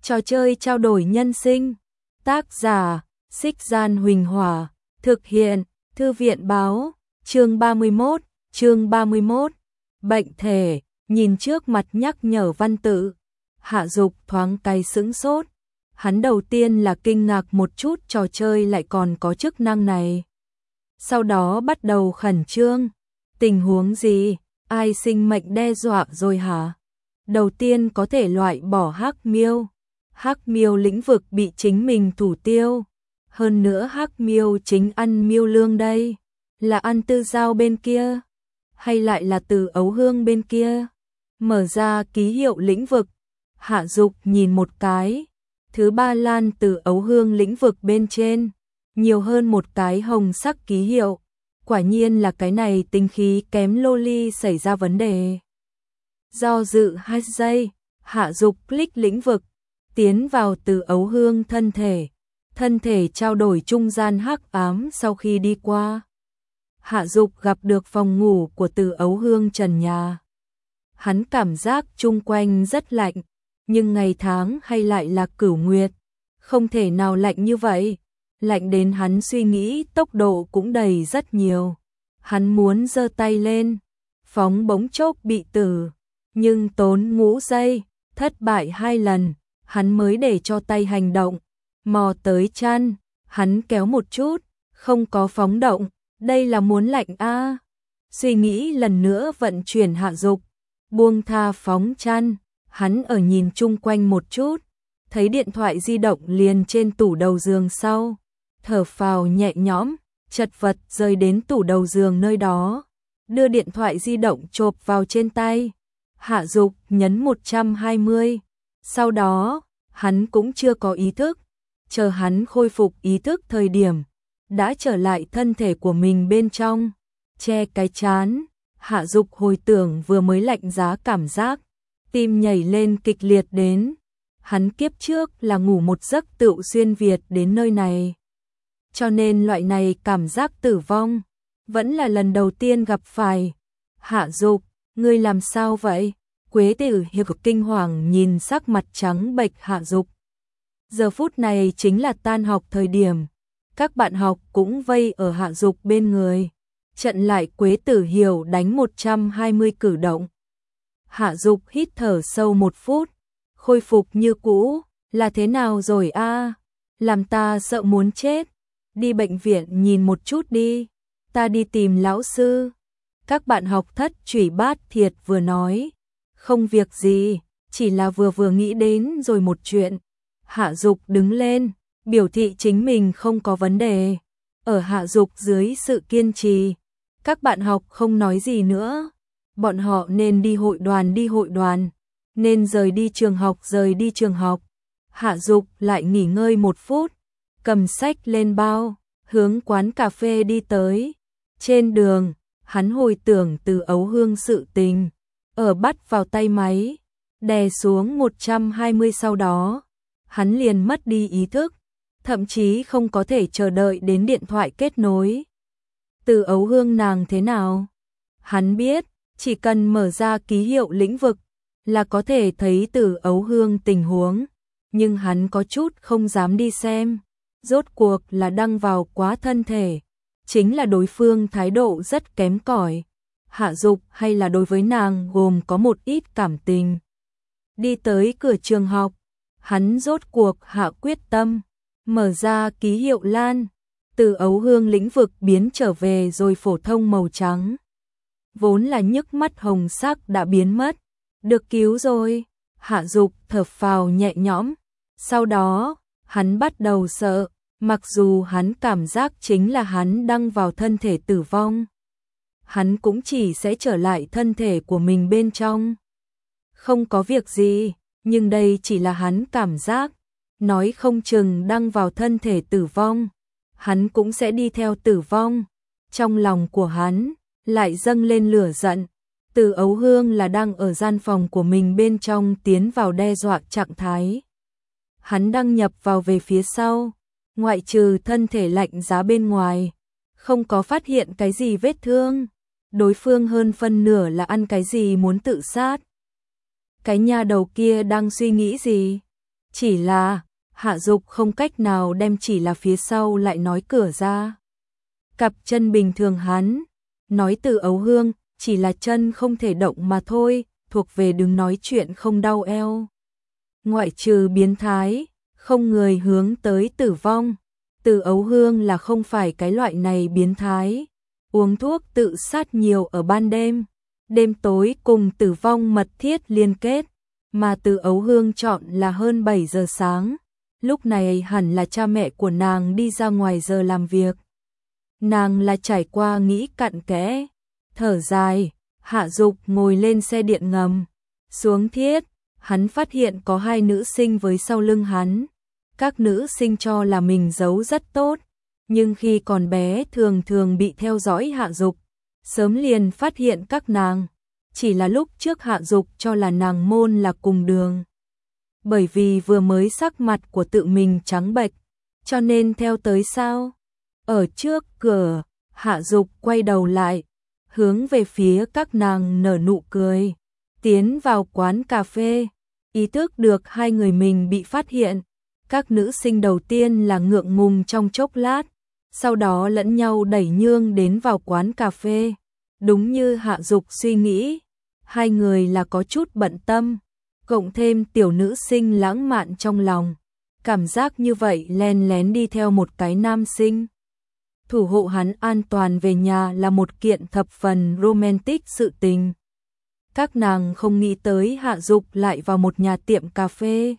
Trò chơi trao đổi nhân sinh. Tác giả: Xích Gian Huỳnh Hỏa. Thực hiện: Thư viện báo. Chương 31. Bệnh thể. Nhìn trước mặt nhắc nhở văn tự, Hạ Dục thoáng cái sững sốt. Hắn đầu tiên là kinh ngạc một chút trò chơi lại còn có chức năng này. Sau đó bắt đầu khẩn trương. Tình huống gì? Ai sinh mệnh đe dọa rồi hả? Đầu tiên có thể loại bỏ Hắc Miêu. Hắc Miêu lĩnh vực bị chính mình thủ tiêu. Hơn nữa Hắc Miêu chính ăn miêu lương đây. Là ăn Tư Giao bên kia? Hay lại là Từ Ấu Hương bên kia? Mở ra ký hiệu lĩnh vực. Hạ Dục nhìn một cái. Thứ ba lan Từ Ấu Hương lĩnh vực bên trên. Nhiều hơn một cái hồng sắc ký hiệu. Quả nhiên là cái này tinh khí kém loli xảy ra vấn đề. Do dự 2 giây, Hạ Dục click lĩnh vực, tiến vào Từ Ấu Hương thân thể. Thân thể trao đổi trung gian hắc ám sau khi đi qua. Hạ Dục gặp được phòng ngủ của Từ Ấu Hương trần nhà. Hắn cảm giác chung quanh rất lạnh, nhưng ngày tháng hay lại là Cửu Nguyệt, không thể nào lạnh như vậy. Lạnh đến hắn suy nghĩ tốc độ cũng đầy rất nhiều. Hắn muốn giơ tay lên, phóng bóng chốc bị tử, nhưng tốn ngũ giây, thất bại 2 lần, hắn mới để cho tay hành động. Mò tới chăn, hắn kéo một chút, không có phóng động, đây là muốn lạnh a. Suy nghĩ lần nữa vận chuyển Hạ Dục, buông tha phóng chăn, hắn ở nhìn chung quanh một chút, thấy điện thoại di động liền trên tủ đầu giường sau, thở phào nhẹ nhõm, chật vật rơi đến tủ đầu giường nơi đó, đưa điện thoại di động chộp vào trên tay. Hạ Dục nhấn 120, sau đó, hắn cũng chưa có ý thức, chờ hắn khôi phục ý thức thời điểm, đã trở lại thân thể của mình bên trong, che cái trán. Hạ Dục hồi tưởng vừa mới lạnh giá cảm giác, tim nhảy lên kịch liệt đến. Hắn kiếp trước là ngủ một giấc tựu xuyên Việt đến nơi này, cho nên loại này cảm giác tử vong vẫn là lần đầu tiên gặp phải. Hạ Dục, ngươi làm sao vậy? Quế Tử Hiệp kinh hoàng nhìn sắc mặt trắng bệch Hạ Dục. Giờ phút này chính là tan học thời điểm, các bạn học cũng vây ở Hạ Dục bên người, trận lại Quế Tử Hiểu đánh 120 cử động. Hạ Dục hít thở sâu 1 phút, khôi phục như cũ. Là thế nào rồi a? Làm ta sợ muốn chết. Đi bệnh viện nhìn một chút đi, ta đi tìm lão sư. Các bạn học Thất Trủy Bát Thiệt vừa nói, không việc gì, chỉ là vừa nghĩ đến rồi một chuyện. Hạ Dục đứng lên, biểu thị chính mình không có vấn đề. Ở Hạ Dục dưới sự kiên trì, các bạn học không nói gì nữa. Bọn họ nên đi hội đoàn, nên rời đi trường học. Hạ Dục lại nghỉ ngơi 1 phút, cầm sách lên bao, hướng quán cà phê đi tới. Trên đường, hắn hồi tưởng Từ Ấu Hương sự tình, ở bắt vào tay máy, đè xuống 120 sau đó, hắn liền mất đi ý thức, thậm chí không có thể chờ đợi đến điện thoại kết nối. Từ Ấu Hương nàng thế nào? Hắn biết, chỉ cần mở ra ký hiệu lĩnh vực là có thể thấy Từ Ấu Hương tình huống, nhưng hắn có chút không dám đi xem. Rốt cuộc là đăng vào quá thân thể, chính là đối phương thái độ rất kém cỏi. Hạ Dục hay là đối với nàng gồm có một ít cảm tình. Đi tới cửa trường học, hắn rốt cuộc hạ quyết tâm, mở ra ký hiệu lan, Từ Ấu Hương lĩnh vực biến trở về rồi phổ thông màu trắng. Vốn là nhức mắt hồng sắc đã biến mất, được cứu rồi. Hạ Dục thở phào nhẹ nhõm, sau đó, hắn bắt đầu sợ, mặc dù hắn cảm giác chính là hắn đăng vào thân thể tử vong. Hắn cũng chỉ sẽ trở lại thân thể của mình bên trong. Không có việc gì, nhưng đây chỉ là hắn cảm giác, nói không chừng đăng vào thân thể tử vong, hắn cũng sẽ đi theo tử vong. Trong lòng của hắn lại dâng lên lửa giận. Từ Ấu Hương là đang ở gian phòng của mình bên trong tiến vào đe dọa trạng thái. Hắn đăng nhập vào về phía sau, ngoại trừ thân thể lạnh giá bên ngoài, không có phát hiện cái gì vết thương. Đối phương hơn phân nửa là ăn cái gì muốn tự sát. Cái nha đầu kia đang suy nghĩ gì? Chỉ là, Hạ Dục không cách nào đem chỉ là phía sau lại nói cửa ra. Cặp chân bình thường hắn, nói Từ Ấu Hương, chỉ là chân không thể động mà thôi, thuộc về đừng nói chuyện không đau eo. Ngoại trừ biến thái, không người hướng tới tử vong. Từ Ấu Hương là không phải cái loại này biến thái, uống thuốc tự sát nhiều ở ban đêm, đêm tối cùng tử vong mật thiết liên kết, mà Từ Ấu Hương chọn là hơn 7 giờ sáng, lúc này hẳn là cha mẹ của nàng đi ra ngoài giờ làm việc. Nàng là trải qua nghĩ cặn kẽ, thở dài, Hạ Dục ngồi lên xe điện ngầm, xuống thiết, hắn phát hiện có 2 nữ sinh với sau lưng hắn. Các nữ sinh cho là mình giấu rất tốt, nhưng khi còn bé thường thường bị theo dõi Hạ Dục, sớm liền phát hiện các nàng, chỉ là lúc trước Hạ Dục cho là nàng môn là cùng đường. Bởi vì vừa mới sắc mặt của tự mình trắng bệch, cho nên theo tới sao? Ở trước cửa, Hạ Dục quay đầu lại, hướng về phía các nàng nở nụ cười, tiến vào quán cà phê, ý thức được 2 người mình bị phát hiện. Các nữ sinh đầu tiên là ngượng ngùng trong chốc lát, sau đó lẫn nhau đẩy nhương đến vào quán cà phê. Đúng như Hạ Dục suy nghĩ, 2 người là có chút bận tâm, cộng thêm tiểu nữ sinh lãng mạn trong lòng. Cảm giác như vậy len lén đi theo một cái nam sinh, thủ hộ hắn an toàn về nhà là một kiện thập phần romantic sự tình. Các nàng không nghĩ tới Hạ Dục lại vào một nhà tiệm cà phê.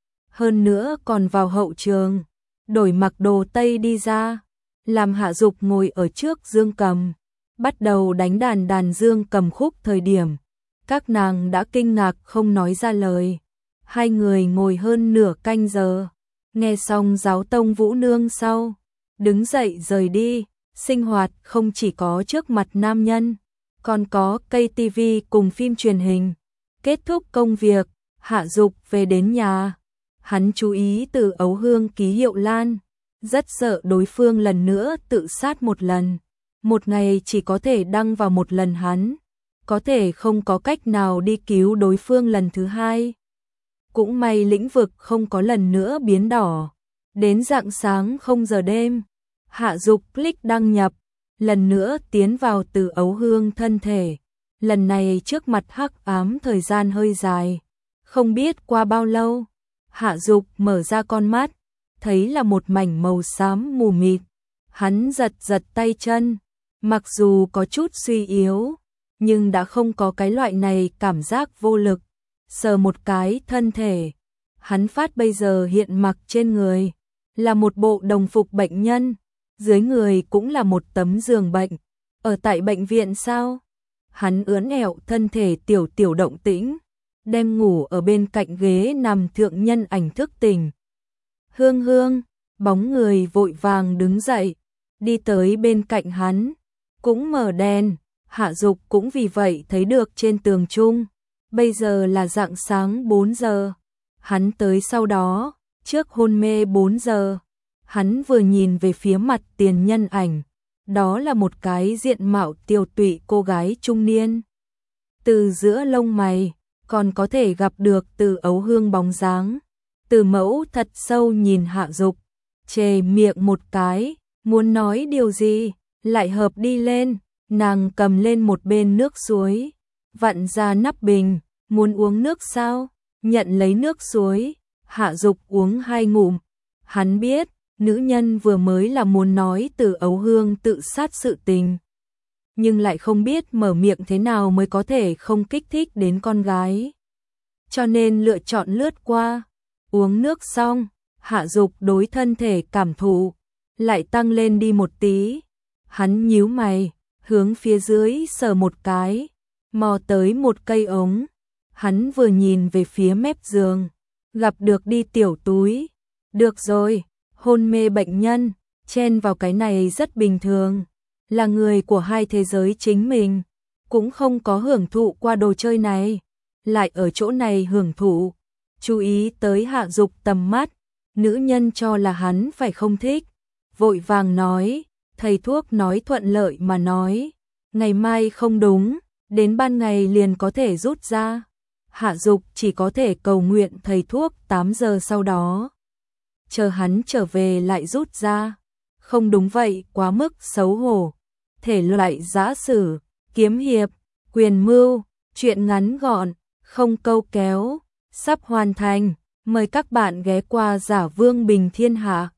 Hơn nữa còn vào hậu trường, đổi mặc đồ Tây đi ra, làm Hạ Dục ngồi ở trước dương cầm, bắt đầu đánh đàn dương cầm khúc thời điểm. Các nàng đã kinh ngạc không nói ra lời. 2 người ngồi hơn nửa canh giờ, nghe xong giáo tông vũ nương sau, đứng dậy rời đi. Sinh hoạt không chỉ có trước mặt nam nhân, còn có cây tivi cùng phim truyền hình. Kết thúc công việc, Hạ Dục về đến nhà. Hắn chú ý Từ Ấu Hương ký hiệu lan, rất sợ đối phương lần nữa tự sát một lần. Một ngày chỉ có thể đăng vào một lần hắn, có thể không có cách nào đi cứu đối phương lần thứ 2. Cũng may lĩnh vực không có lần nữa biến đỏ. Đến rạng sáng 0 giờ đêm, Hạ Dục click đăng nhập, lần nữa tiến vào Từ Ấu Hương thân thể. Lần này trước mặt hắc ám thời gian hơi dài, không biết qua bao lâu. Hạ Dục mở ra con mắt, thấy là một mảnh màu xám mù mịt. Hắn giật giật tay chân, mặc dù có chút suy yếu, nhưng đã không có cái loại này cảm giác vô lực. Sờ một cái thân thể, hắn phát bây giờ hiện mặc trên người là một bộ đồng phục bệnh nhân, dưới người cũng là một tấm giường bệnh. Ở tại bệnh viện sao? Hắn ưỡn ẹo thân thể tiểu động tĩnh, đem ngủ ở bên cạnh ghế nằm thượng nhân ảnh thức tỉnh. Hương Hương, bóng người vội vàng đứng dậy, đi tới bên cạnh hắn, cũng mở đèn. Hạ Dục cũng vì vậy thấy được trên tường chung, bây giờ là rạng sáng 4 giờ. Hắn tới sau đó, trước hôn mê 4 giờ, hắn vừa nhìn về phía mặt tiền nhân ảnh, đó là một cái diện mạo tiều tụy cô gái trung niên. Từ giữa lông mày, còn có thể gặp được Từ Ấu Hương bóng dáng. Từ Mẫu thật sâu nhìn Hạ Dục, chề miệng một cái, muốn nói điều gì, lại hợp đi lên. Nàng cầm lên một bên nước suối, vặn ra nắp bình, muốn uống nước sao? Nhận lấy nước suối, Hạ Dục uống 2 ngụm. Hắn biết, nữ nhân vừa mới là muốn nói Từ Ấu Hương tự sát sự tình, nhưng lại không biết mở miệng thế nào mới có thể không kích thích đến con gái. Cho nên lựa chọn lướt qua. Uống nước xong, Hạ Dục đối thân thể cảm thụ lại tăng lên đi một tí. Hắn nhíu mày, hướng phía dưới sờ một cái, mò tới một cây ống. Hắn vừa nhìn về phía mép giường, gặp được đi tiểu túi. Được rồi, hôn mê bệnh nhân, chen vào cái này rất bình thường. Là người của 2 thế giới chính mình, cũng không có hưởng thụ qua đồ chơi này, lại ở chỗ này hưởng thụ. Chú ý tới Hạ Dục tầm mắt, nữ nhân cho là hắn phải không thích, vội vàng nói, thầy thuốc nói thuận lợi mà nói, ngày mai không đúng, đến ban ngày liền có thể rút ra. Hạ Dục chỉ có thể cầu nguyện thầy thuốc 8 giờ sau đó chờ hắn trở về lại rút ra. Không đúng vậy, quá mức xấu hổ. Thể loại giã sử, kiếm hiệp, quyền mưu, truyện ngắn gọn, không câu kéo, sắp hoàn thành. Mời các bạn ghé qua Giả Vương Bình Thiên Hạ.